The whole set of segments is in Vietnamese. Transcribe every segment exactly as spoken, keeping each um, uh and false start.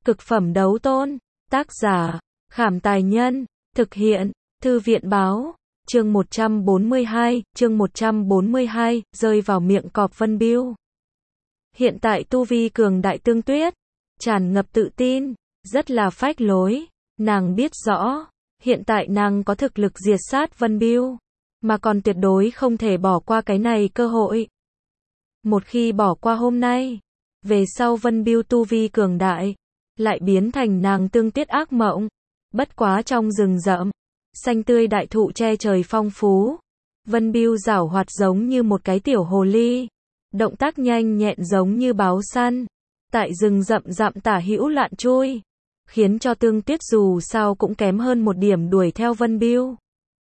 Cực phẩm đấu tôn. Tác giả, Khảm Tài Nhân. Thực hiện, Thư viện Báo. Chương một trăm bốn mươi hai, chương một trăm bốn mươi hai, rơi vào miệng cọp Vân Bưu. Hiện tại tu vi cường đại Tương Tuyết, tràn ngập tự tin, rất là phách lối. Nàng biết rõ, hiện tại nàng có thực lực diệt sát Vân Bưu, mà còn tuyệt đối không thể bỏ qua cái này cơ hội. Một khi bỏ qua hôm nay, về sau Vân Bưu tu vi cường đại, lại biến thành nàng Tương Tuyết ác mộng. Bất quá trong rừng rậm, xanh tươi đại thụ che trời phong phú, Vân Bưu giảo hoạt giống như một cái tiểu hồ ly, động tác nhanh nhẹn giống như báo săn, tại rừng rậm rậm tả hữu lạn chui, khiến cho Tương Tuyết dù sao cũng kém hơn một điểm đuổi theo Vân Bưu.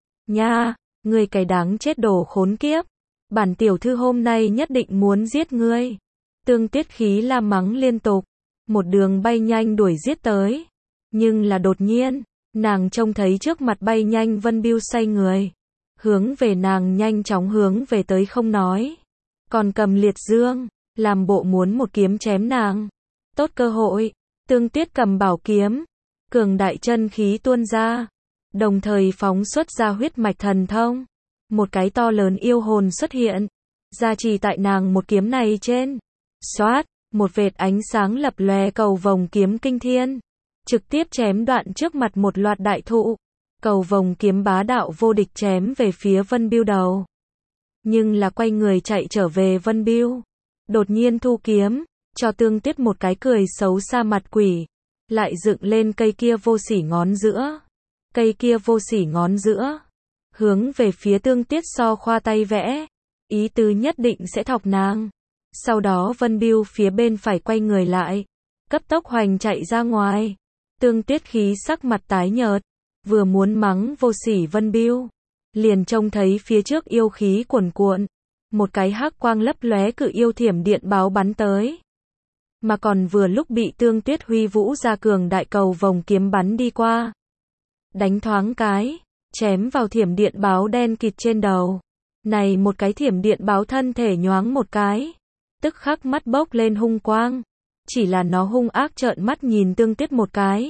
Nha, ngươi cái đáng chết đồ khốn kiếp, bản tiểu thư hôm nay nhất định muốn giết ngươi. Tương Tuyết khí la mắng liên tục, một đường bay nhanh đuổi giết tới. Nhưng là đột nhiên, nàng trông thấy trước mặt bay nhanh Vân Bưu xoay người, hướng về nàng nhanh chóng hướng về tới không nói, còn cầm liệt dương, làm bộ muốn một kiếm chém nàng. Tốt cơ hội, Tương Tuyết cầm bảo kiếm, cường đại chân khí tuôn ra, đồng thời phóng xuất ra huyết mạch thần thông. Một cái to lớn yêu hồn xuất hiện, gia trì tại nàng một kiếm này trên. Xoát, một vệt ánh sáng lập lòe cầu vồng kiếm kinh thiên, trực tiếp chém đoạn trước mặt một loạt đại thụ. Cầu vồng kiếm bá đạo vô địch chém về phía Vân Bưu đầu. Nhưng là quay người chạy trở về Vân Bưu, đột nhiên thu kiếm, cho Tương Tuyết một cái cười xấu xa mặt quỷ, lại dựng lên cây kia vô sỉ ngón giữa. Cây kia vô sỉ ngón giữa, hướng về phía Tương Tuyết so khoa tay vẽ, ý tứ nhất định sẽ thọc nàng. Sau đó Vân Bưu phía bên phải quay người lại, cấp tốc hoành chạy ra ngoài. Tương Tuyết khí sắc mặt tái nhợt, vừa muốn mắng vô sỉ Vân Bưu, liền trông thấy phía trước yêu khí cuồn cuộn, một cái hắc quang lấp lóe cự yêu thiểm điện báo bắn tới. Mà còn vừa lúc bị Tương Tuyết huy vũ ra cường đại cầu vồng kiếm bắn đi qua. Đánh thoáng cái, chém vào thiểm điện báo đen kịt trên đầu. Này một cái thiểm điện báo thân thể nhoáng một cái, tức khắc mắt bốc lên hung quang. Chỉ là nó hung ác trợn mắt nhìn Tương Tuyết một cái.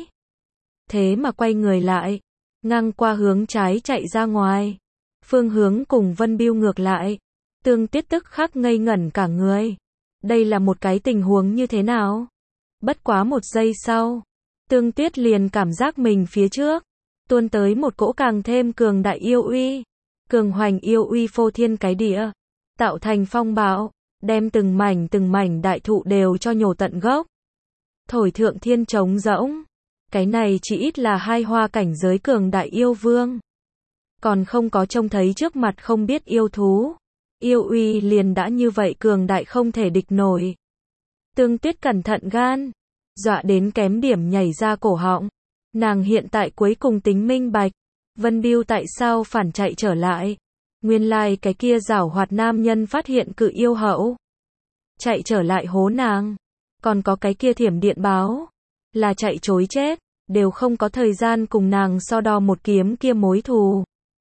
Thế mà quay người lại, ngang qua hướng trái chạy ra ngoài. Phương hướng cùng Vân Bưu ngược lại. Tương Tuyết tức khắc ngây ngẩn cả người. Đây là một cái tình huống như thế nào? Bất quá một giây sau, Tương Tuyết liền cảm giác mình phía trước tuôn tới một cỗ càng thêm cường đại yêu uy. Cường hoành yêu uy phô thiên cái địa, tạo thành phong bạo, đem từng mảnh từng mảnh đại thụ đều cho nhổ tận gốc. Thổi thượng thiên trống rỗng. Cái này chỉ ít là hai hoa cảnh giới cường đại yêu vương. Còn không có trông thấy trước mặt không biết yêu thú. Yêu uy liền đã như vậy cường đại không thể địch nổi. Tương Tuyết cẩn thận gan, dọa đến kém điểm nhảy ra cổ họng. Nàng hiện tại cuối cùng tính minh bạch, Vân Bưu tại sao phản chạy trở lại. Nguyên lai like cái kia giảo hoạt nam nhân phát hiện cự yêu hậu, chạy trở lại hố nàng. Còn có cái kia thiểm điện báo, là chạy chối chết, đều không có thời gian cùng nàng so đo một kiếm kia mối thù.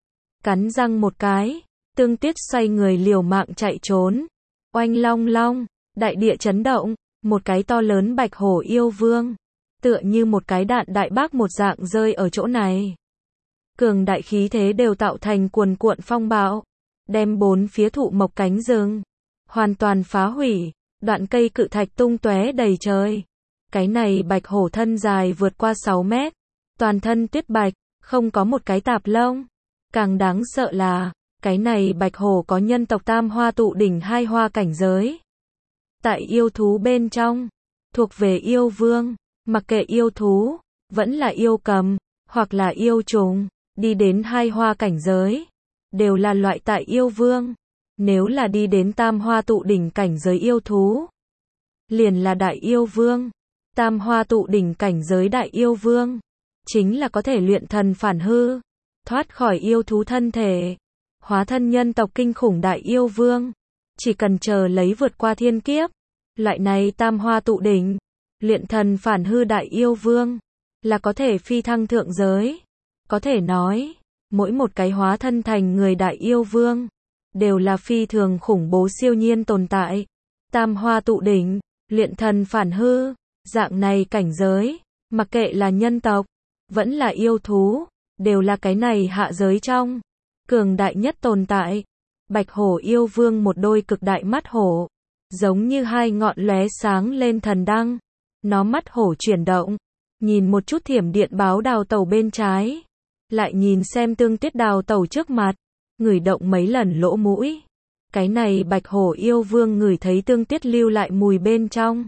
Cắn răng một cái, Tương Tuyết xoay người liều mạng chạy trốn. Oanh long long, đại địa chấn động, một cái to lớn bạch hổ yêu vương, tựa như một cái đạn đại bác một dạng rơi ở chỗ này. Cường đại khí thế đều tạo thành cuồn cuộn phong bạo, đem bốn phía thụ mộc cánh rừng hoàn toàn phá hủy, đoạn cây cự thạch tung tóe đầy trời. Cái này bạch hổ thân dài vượt qua sáu mét, toàn thân tuyết bạch, không có một cái tạp lông. Càng đáng sợ là, cái này bạch hổ có nhân tộc tam hoa tụ đỉnh hai hoa cảnh giới. Tại yêu thú bên trong, thuộc về yêu vương, mặc kệ yêu thú, vẫn là yêu cầm, hoặc là yêu trùng, đi đến hai hoa cảnh giới, đều là loại tại yêu vương. Nếu là đi đến tam hoa tụ đỉnh cảnh giới yêu thú, liền là đại yêu vương. Tam hoa tụ đỉnh cảnh giới đại yêu vương, chính là có thể luyện thần phản hư, thoát khỏi yêu thú thân thể, hóa thân nhân tộc kinh khủng đại yêu vương. Chỉ cần chờ lấy vượt qua thiên kiếp, loại này tam hoa tụ đỉnh, luyện thần phản hư đại yêu vương, là có thể phi thăng thượng giới. Có thể nói, mỗi một cái hóa thân thành người đại yêu vương, đều là phi thường khủng bố siêu nhiên tồn tại. Tam hoa tụ đỉnh, luyện thần phản hư, Dạng này cảnh giới, mặc kệ là nhân tộc, vẫn là yêu thú, đều là cái này hạ giới trong cường đại nhất tồn tại. Bạch hổ yêu vương một đôi cực đại mắt hổ, giống như hai ngọn lóe sáng lên thần đăng. Nó mắt hổ chuyển động, nhìn một chút thiểm điện báo đào tẩu bên trái, lại nhìn xem tương tuyết đào tẩu trước mặt, ngửi động mấy lần lỗ mũi. Cái này bạch hổ yêu vương ngửi thấy tương tuyết lưu lại mùi bên trong.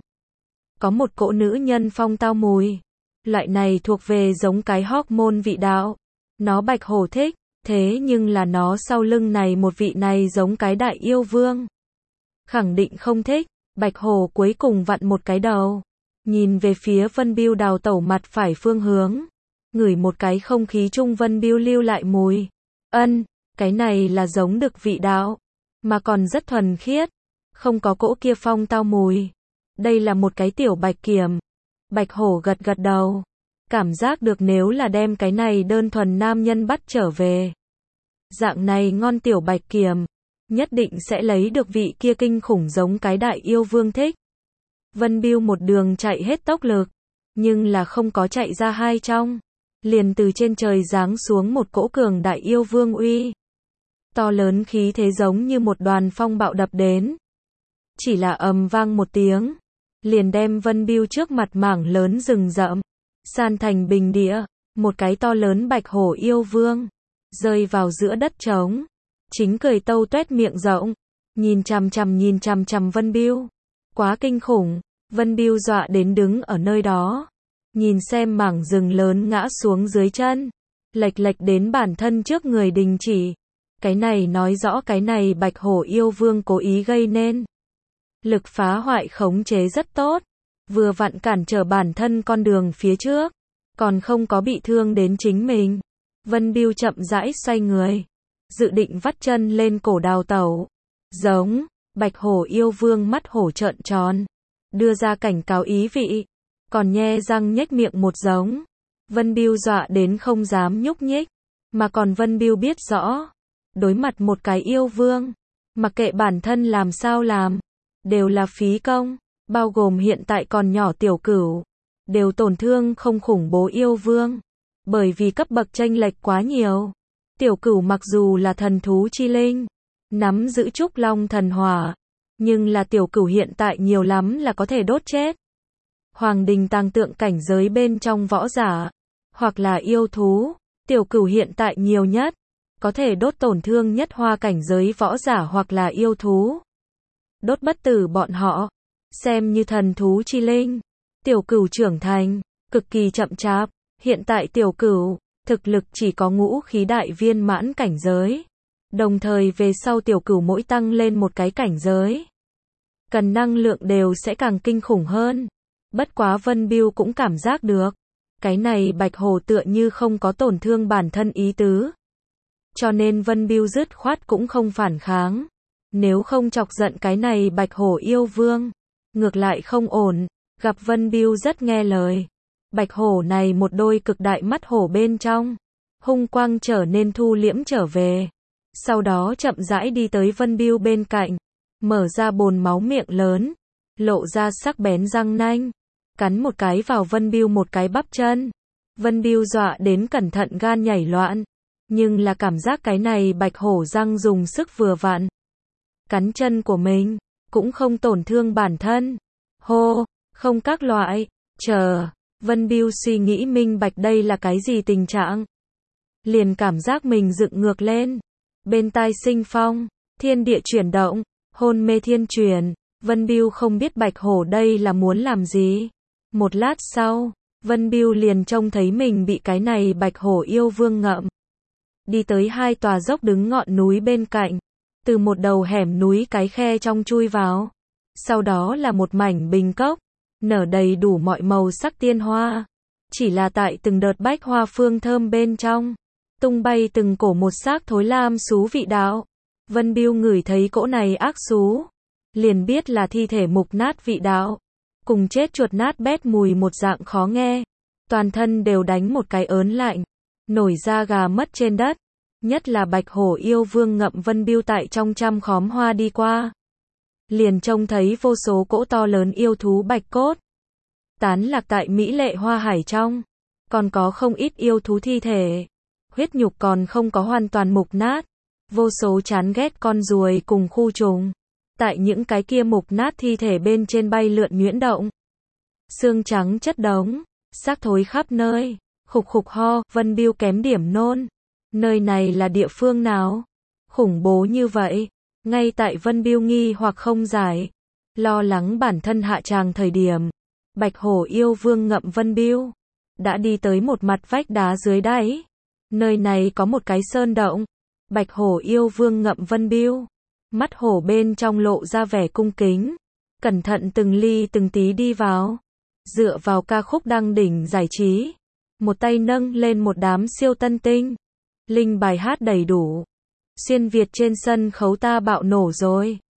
Có một cỗ nữ nhân phong tao mùi. Loại này thuộc về giống cái hormone vị đạo. Nó bạch hổ thích, thế nhưng là nó sau lưng này một vị này giống cái đại yêu vương. Khẳng định không thích, bạch hổ cuối cùng vặn một cái đầu. Nhìn về phía Vân Biêu đào tẩu mặt phải phương hướng. Ngửi một cái không khí trung Vân Biêu lưu lại mùi. Ân, cái này là giống đực vị đạo. Mà còn rất thuần khiết. Không có cỗ kia phong tao mùi. Đây là một cái tiểu bạch kiểm. Bạch hổ gật gật đầu. Cảm giác được nếu là đem cái này đơn thuần nam nhân bắt trở về. Dạng này ngon tiểu bạch kiểm. Nhất định sẽ lấy được vị kia kinh khủng giống cái đại yêu vương thích. Vân Biêu một đường chạy hết tốc lực. Nhưng là không có chạy ra hai trong. Liền từ trên trời giáng xuống một cỗ cường đại yêu vương uy. To lớn khí thế giống như một đoàn phong bạo đập đến. Chỉ là ầm vang một tiếng. Liền đem Vân Biêu trước mặt mảng lớn rừng rậm. San thành bình địa. Một cái to lớn bạch hổ yêu vương. Rơi vào giữa đất trống. Chính cười tâu tuét miệng rộng. Nhìn chằm chằm nhìn chằm chằm Vân Biêu. Quá kinh khủng. Vân Biêu dọa đến đứng ở nơi đó. Nhìn xem mảng rừng lớn ngã xuống dưới chân. Lệch lệch đến bản thân trước người đình chỉ. Cái này nói rõ cái này bạch hổ yêu vương cố ý gây nên. Lực phá hoại khống chế rất tốt. Vừa vặn cản trở bản thân con đường phía trước. Còn không có bị thương đến chính mình. Vân Biêu chậm rãi xoay người. Dự định vắt chân lên cổ đào tẩu. Giống, bạch hổ yêu vương mắt hổ trợn tròn. Đưa ra cảnh cáo ý vị. Còn nhe răng nhếch miệng một giống. Vân Biêu dọa đến không dám nhúc nhích. Mà còn Vân Biêu biết rõ. Đối mặt một cái yêu vương. Mặc kệ bản thân làm sao làm. Đều là phí công. Bao gồm hiện tại còn nhỏ tiểu cửu. Đều tổn thương không khủng bố yêu vương. Bởi vì cấp bậc chênh lệch quá nhiều. Tiểu cửu mặc dù là thần thú chi linh. Nắm giữ trúc long thần hỏa. Nhưng là tiểu cửu hiện tại nhiều lắm là có thể đốt chết. Hoàng đình tàng tượng cảnh giới bên trong võ giả. Hoặc là yêu thú. Tiểu cửu hiện tại nhiều nhất. Có thể đốt tổn thương nhất hoa cảnh giới võ giả hoặc là yêu thú. Đốt bất tử bọn họ. Xem như thần thú chi linh. Tiểu cửu trưởng thành. Cực kỳ chậm chạp. Hiện tại tiểu cửu. Thực lực chỉ có ngũ khí đại viên mãn cảnh giới. Đồng thời về sau tiểu cửu mỗi tăng lên một cái cảnh giới. Cần năng lượng đều sẽ càng kinh khủng hơn. Bất quá Vân Biêu cũng cảm giác được. Cái này bạch hổ tựa như không có tổn thương bản thân ý tứ. Cho nên Vân Biêu dứt khoát cũng không phản kháng. Nếu không chọc giận cái này bạch hổ yêu vương. Ngược lại không ổn. Gặp Vân Biêu rất nghe lời. Bạch hổ này một đôi cực đại mắt hổ bên trong. Hung quang trở nên thu liễm trở về. Sau đó chậm rãi đi tới Vân Biêu bên cạnh. Mở ra bồn máu miệng lớn. Lộ ra sắc bén răng nanh. Cắn một cái vào Vân Biêu một cái bắp chân. Vân Biêu dọa đến cẩn thận gan nhảy loạn. Nhưng là cảm giác cái này bạch hổ răng dùng sức vừa vặn. Cắn chân của mình. Cũng không tổn thương bản thân. Hô, không các loại. Chờ. Vân Biêu suy nghĩ minh bạch đây là cái gì tình trạng. Liền cảm giác mình dựng ngược lên. Bên tai sinh phong. Thiên địa chuyển động. Hôn mê thiên truyền. Vân Biêu không biết bạch hổ đây là muốn làm gì. Một lát sau. Vân Biêu liền trông thấy mình bị cái này bạch hổ yêu vương ngậm. Đi tới hai tòa dốc đứng ngọn núi bên cạnh. Từ một đầu hẻm núi cái khe trong chui vào. Sau đó là một mảnh bình cốc. Nở đầy đủ mọi màu sắc tiên hoa. Chỉ là tại từng đợt bách hoa phương thơm bên trong. Tung bay từng cổ một xác thối lam xú vị đạo. Vân Biêu ngửi thấy cỗ này ác xú. Liền biết là thi thể mục nát vị đạo. Cùng chết chuột nát bét mùi một dạng khó nghe. Toàn thân đều đánh một cái ớn lạnh. Nổi da gà mất trên đất. Nhất là bạch hổ yêu vương ngậm Vân Biêu tại trong trăm khóm hoa đi qua. Liền trông thấy vô số cỗ to lớn yêu thú bạch cốt. tán lạc tại mỹ lệ hoa hải trong, còn có không ít yêu thú thi thể. Huyết nhục còn không có hoàn toàn mục nát. Vô số chán ghét con ruồi cùng khu trùng. Tại những cái kia mục nát thi thể bên trên bay lượn nhuyễn động. Xương trắng chất đống, xác thối khắp nơi, khục khục ho, Vân Biêu kém điểm nôn. Nơi này là địa phương nào? Khủng bố như vậy. Ngay tại Vân Biêu nghi hoặc không giải, lo lắng bản thân hạ tràng thời điểm, Bạch Hổ yêu vương ngậm Vân Biêu đã đi tới một mặt vách đá dưới đáy. Nơi này có một cái sơn động. Bạch Hổ yêu vương ngậm Vân Biêu, mắt hổ bên trong lộ ra vẻ cung kính, cẩn thận từng ly từng tí đi vào, dựa vào ca khúc đăng đỉnh giải trí, một tay nâng lên một đám siêu tân tinh, linh bài hát đầy đủ. Xuyên Việt trên sân khấu ta bạo nổ rồi.